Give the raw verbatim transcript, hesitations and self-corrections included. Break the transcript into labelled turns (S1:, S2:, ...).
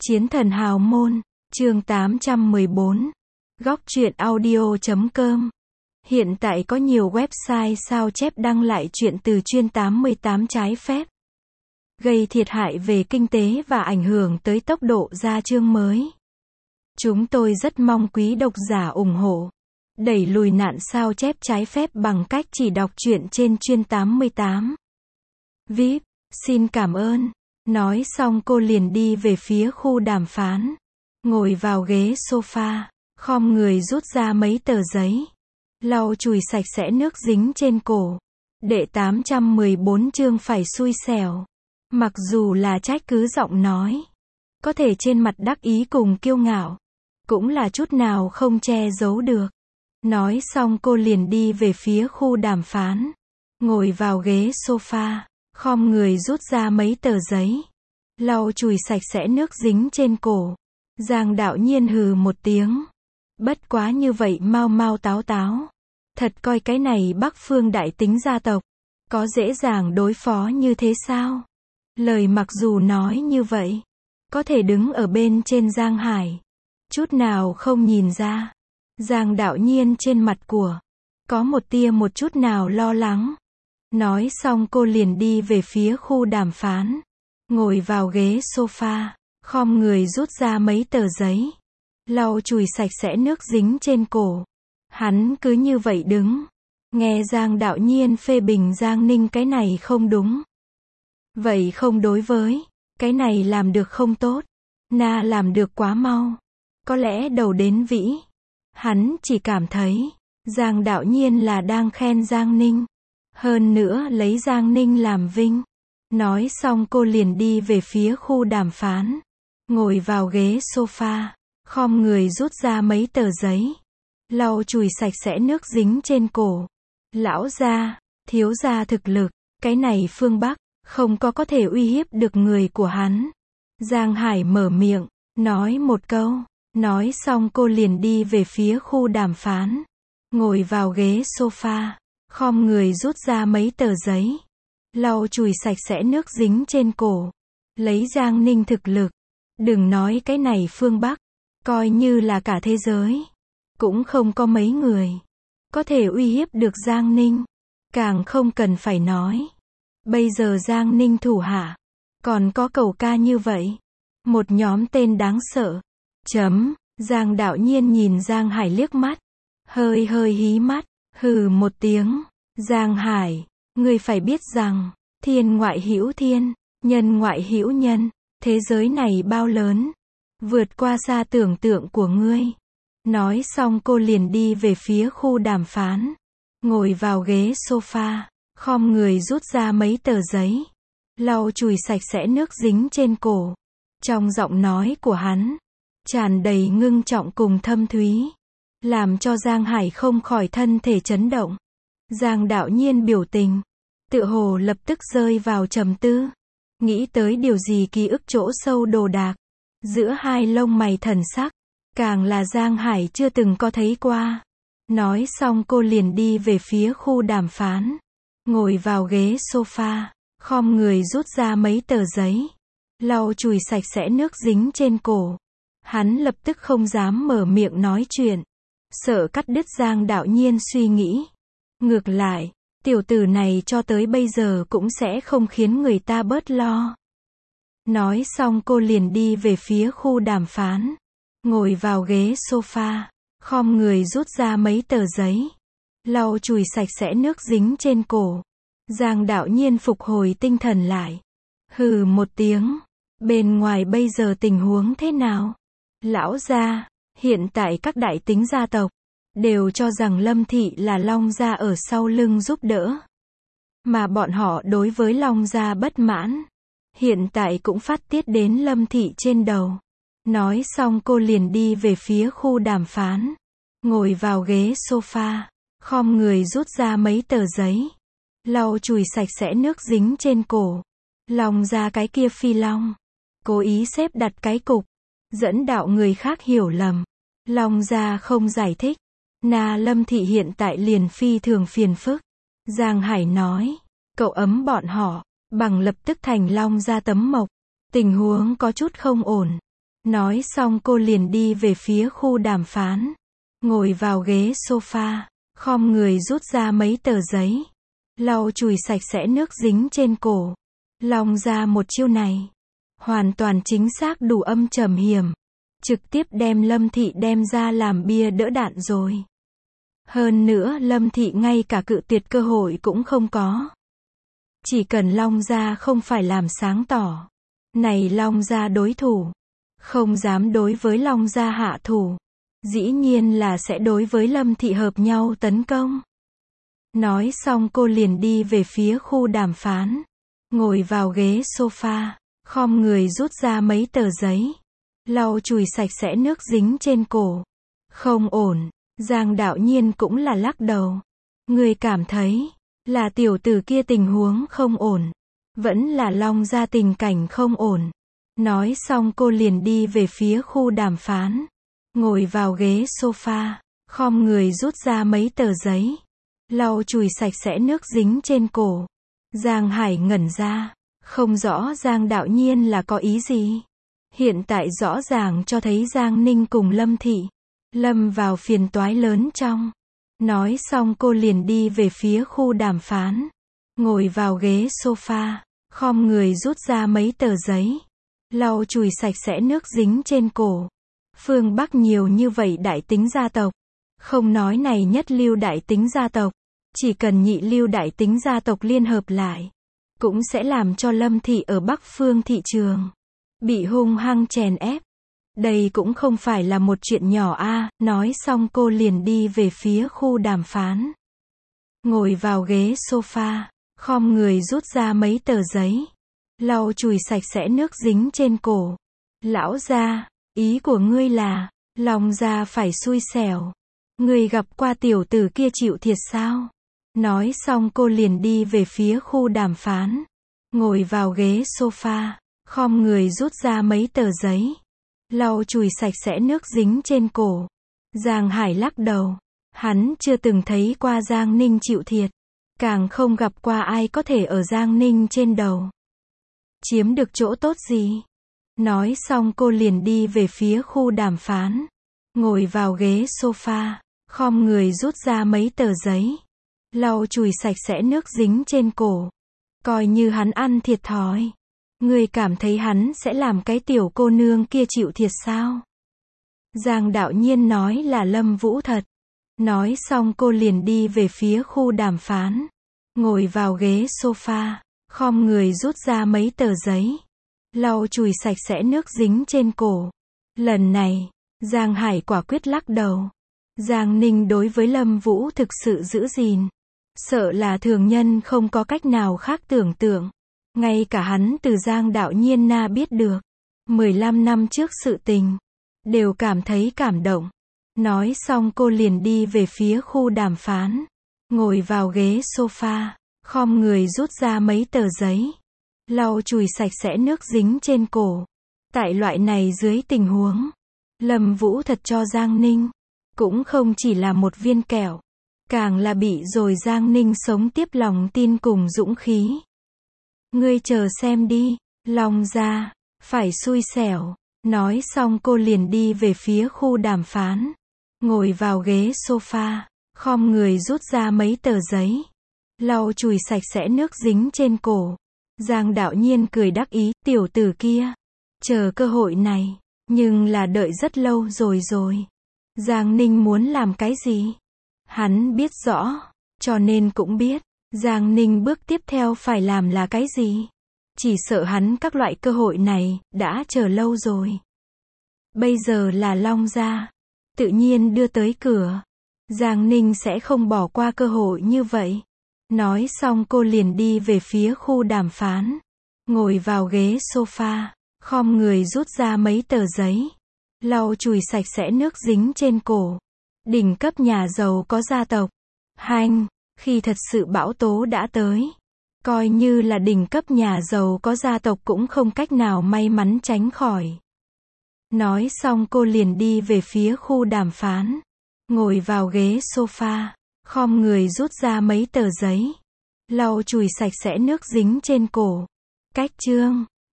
S1: Chiến thần hào môn, chương tám trăm mười bốn. Góc truyện audio chấm com. Hiện tại có nhiều website sao chép đăng lại chuyện từ chuyên tám mươi tám trái phép, gây thiệt hại về kinh tế và ảnh hưởng tới tốc độ ra chương mới. Chúng tôi rất mong quý độc giả ủng hộ, đẩy lùi nạn sao chép trái phép bằng cách chỉ đọc truyện trên chuyên tám mươi tám. vê i pê, xin cảm ơn. Nói xong cô liền đi về phía khu đàm phán. Ngồi vào ghế sofa, khom người rút ra mấy tờ giấy, lau chùi sạch sẽ nước dính trên cổ. Đệ tám trăm mười bốn chương phải xui xẻo. Mặc dù là trách cứ giọng nói, có thể trên mặt đắc ý cùng kiêu ngạo, cũng là chút nào không che giấu được. Nói xong cô liền đi về phía khu đàm phán. Ngồi vào ghế sofa, khom người rút ra mấy tờ giấy, lau chùi sạch sẽ nước dính trên cổ. Giang Đạo Nhiên hừ một tiếng. Bất quá như vậy mau mau táo táo. Thật coi cái này Bắc Phương đại tính gia tộc, có dễ dàng đối phó như thế sao? Lời mặc dù nói như vậy, có thể đứng ở bên trên Giang Hải, chút nào không nhìn ra. Giang Đạo Nhiên trên mặt của, có một tia một chút nào lo lắng. Nói xong cô liền đi về phía khu đàm phán. Ngồi vào ghế sofa, khom người rút ra mấy tờ giấy, lau chùi sạch sẽ nước dính trên cổ. Hắn cứ như vậy đứng, nghe Giang Đạo Nhiên phê bình Giang Ninh cái này không đúng. Vậy không đối với, cái này làm được không tốt, na làm được quá mau, có lẽ đầu đến vĩ. Hắn chỉ cảm thấy, Giang Đạo Nhiên là đang khen Giang Ninh, hơn nữa lấy Giang Ninh làm vinh. Nói xong cô liền đi về phía khu đàm phán. Ngồi vào ghế sofa, khom người rút ra mấy tờ giấy, lau chùi sạch sẽ nước dính trên cổ. Lão gia, thiếu gia thực lực, cái này phương Bắc, không có có thể uy hiếp được người của hắn. Giang Hải mở miệng, nói một câu. Nói xong cô liền đi về phía khu đàm phán. Ngồi vào ghế sofa, khom người rút ra mấy tờ giấy, lau chùi sạch sẽ nước dính trên cổ. Lấy Giang Ninh thực lực, đừng nói cái này phương Bắc, coi như là cả thế giới, cũng không có mấy người có thể uy hiếp được Giang Ninh. Càng không cần phải nói, bây giờ Giang Ninh thủ hạ, còn có cầu ca như vậy, một nhóm tên đáng sợ. Chấm, Giang Đạo Nhiên nhìn Giang Hải liếc mắt, hơi hơi hí mắt, hừ một tiếng. Giang Hải, ngươi phải biết rằng, thiên ngoại hữu thiên, nhân ngoại hữu nhân, thế giới này bao lớn, vượt qua xa tưởng tượng của ngươi. Nói xong cô liền đi về phía khu đàm phán. Ngồi vào ghế sofa, khom người rút ra mấy tờ giấy, lau chùi sạch sẽ nước dính trên cổ. Trong giọng nói của hắn, tràn đầy ngưng trọng cùng thâm thúy, làm cho Giang Hải không khỏi thân thể chấn động. Giang Đạo Nhiên biểu tình, tựa hồ lập tức rơi vào trầm tư, nghĩ tới điều gì ký ức chỗ sâu đồ đạc. Giữa hai lông mày thần sắc, càng là Giang Hải chưa từng có thấy qua. Nói xong cô liền đi về phía khu đàm phán. Ngồi vào ghế sofa, khom người rút ra mấy tờ giấy, lau chùi sạch sẽ nước dính trên cổ. Hắn lập tức không dám mở miệng nói chuyện, sợ cắt đứt Giang Đạo Nhiên suy nghĩ. Ngược lại, tiểu tử này cho tới bây giờ cũng sẽ không khiến người ta bớt lo. Nói xong cô liền đi về phía khu đàm phán. Ngồi vào ghế sofa, khom người rút ra mấy tờ giấy, lau chùi sạch sẽ nước dính trên cổ. Giang Đạo Nhiên phục hồi tinh thần lại, hừ một tiếng. Bên ngoài bây giờ tình huống thế nào? Lão gia, hiện tại các đại tính gia tộc đều cho rằng Lâm Thị là Long gia ở sau lưng giúp đỡ, mà bọn họ đối với Long gia bất mãn, hiện tại cũng phát tiết đến Lâm Thị trên đầu. Nói xong cô liền đi về phía khu đàm phán. Ngồi vào ghế sofa, khom người rút ra mấy tờ giấy, lau chùi sạch sẽ nước dính trên cổ. Long gia cái kia phi long, cố ý xếp đặt cái cục, dẫn đạo người khác hiểu lầm. Long gia không giải thích, na Lâm Thị hiện tại liền phi thường phiền phức. Giang Hải nói, cậu ấm bọn họ, bằng lập tức thành Long gia tấm mộc. Tình huống có chút không ổn. Nói xong cô liền đi về phía khu đàm phán. Ngồi vào ghế sofa, khom người rút ra mấy tờ giấy. Lau chùi sạch sẽ nước dính trên cổ. Long ra một chiêu này. Hoàn toàn chính xác đủ âm trầm hiểm. Trực tiếp đem Lâm Thị đem ra làm bia đỡ đạn rồi. Hơn nữa Lâm Thị ngay cả cự tuyệt cơ hội cũng không có. Chỉ cần Long gia không phải làm sáng tỏ. Này Long gia đối thủ. Không dám đối với Long gia hạ thủ. Dĩ nhiên là sẽ đối với Lâm Thị hợp nhau tấn công. Nói xong cô liền đi về phía khu đàm phán. Ngồi vào ghế sofa, khom người rút ra mấy tờ giấy. Lau chùi sạch sẽ nước dính trên cổ. Không ổn, Giang Đạo Nhiên cũng là lắc đầu. Người cảm thấy, là tiểu tử kia tình huống không ổn. Vẫn là Long gia tình cảnh không ổn. Nói xong cô liền đi về phía khu đàm phán. Ngồi vào ghế sofa, khom người rút ra mấy tờ giấy. Lau chùi sạch sẽ nước dính trên cổ. Giang Hải ngẩn ra. Không rõ Giang Đạo Nhiên là có ý gì. Hiện tại rõ ràng cho thấy Giang Ninh cùng Lâm Thị lâm vào phiền toái lớn trong. Nói xong cô liền đi về phía khu đàm phán. Ngồi vào ghế sofa, khom người rút ra mấy tờ giấy. Lau chùi sạch sẽ nước dính trên cổ. Phương Bắc nhiều như vậy đại tính gia tộc. Không nói này nhất lưu đại tính gia tộc. Chỉ cần nhị lưu đại tính gia tộc liên hợp lại. Cũng sẽ làm cho Lâm Thị ở Bắc Phương thị trường bị hung hăng chèn ép. Đây cũng không phải là một chuyện nhỏ a. À. Nói xong cô liền đi về phía khu đàm phán. Ngồi vào ghế sofa, khom người rút ra mấy tờ giấy. Lau chùi sạch sẽ nước dính trên cổ. Lão gia, ý của ngươi là, Long gia phải xui xẻo. Ngươi gặp qua tiểu tử kia chịu thiệt sao? Nói xong cô liền đi về phía khu đàm phán. Ngồi vào ghế sofa, khom người rút ra mấy tờ giấy. Lau chùi sạch sẽ nước dính trên cổ. Giang Hải lắc đầu. Hắn chưa từng thấy qua Giang Ninh chịu thiệt. Càng không gặp qua ai có thể ở Giang Ninh trên đầu chiếm được chỗ tốt gì. Nói xong cô liền đi về phía khu đàm phán. Ngồi vào ghế sofa, khom người rút ra mấy tờ giấy. Lau chùi sạch sẽ nước dính trên cổ. Coi như hắn ăn thiệt thòi. Người cảm thấy hắn sẽ làm cái tiểu cô nương kia chịu thiệt sao? Giang Đạo Nhiên nói là Lâm Vũ thật. Nói xong cô liền đi về phía khu đàm phán. Ngồi vào ghế sofa, khom người rút ra mấy tờ giấy. Lau chùi sạch sẽ nước dính trên cổ. Lần này, Giang Hải quả quyết lắc đầu. Giang Ninh đối với Lâm Vũ thực sự giữ gìn. Sợ là thường nhân không có cách nào khác tưởng tượng. Ngay cả hắn từ Giang Đạo Nhiên na biết được. mười lăm năm trước sự tình. Đều cảm thấy cảm động. Nói xong cô liền đi về phía khu đàm phán. Ngồi vào ghế sofa, khom người rút ra mấy tờ giấy. Lau chùi sạch sẽ nước dính trên cổ. Tại loại này dưới tình huống, Lâm Vũ thật cho Giang Ninh. Cũng không chỉ là một viên kẹo. Càng là bị rồi Giang Ninh sống tiếp lòng tin cùng dũng khí. Ngươi chờ xem đi, Long gia, phải xui xẻo. Nói xong cô liền đi về phía khu đàm phán. Ngồi vào ghế sofa, khom người rút ra mấy tờ giấy. Lau chùi sạch sẽ nước dính trên cổ. Giang Đạo Nhiên cười đắc ý, tiểu tử kia. Chờ cơ hội này, nhưng là đợi rất lâu rồi rồi. Giang Ninh muốn làm cái gì? Hắn biết rõ, cho nên cũng biết. Giang Ninh bước tiếp theo phải làm là cái gì? Chỉ sợ hắn các loại cơ hội này, đã chờ lâu rồi. Bây giờ là Long gia. Tự nhiên đưa tới cửa. Giang Ninh sẽ không bỏ qua cơ hội như vậy. Nói xong cô liền đi về phía khu đàm phán. Ngồi vào ghế sofa, khom người rút ra mấy tờ giấy. Lau chùi sạch sẽ nước dính trên cổ. Đỉnh cấp nhà giàu có gia tộc. Hanh, khi thật sự bão tố đã tới. Coi như là đỉnh cấp nhà giàu có gia tộc cũng không cách nào may mắn tránh khỏi. Nói xong cô liền đi về phía khu đàm phán. Ngồi vào ghế sofa, khom người rút ra mấy tờ giấy. Lau chùi sạch sẽ nước dính trên cổ. Cách chương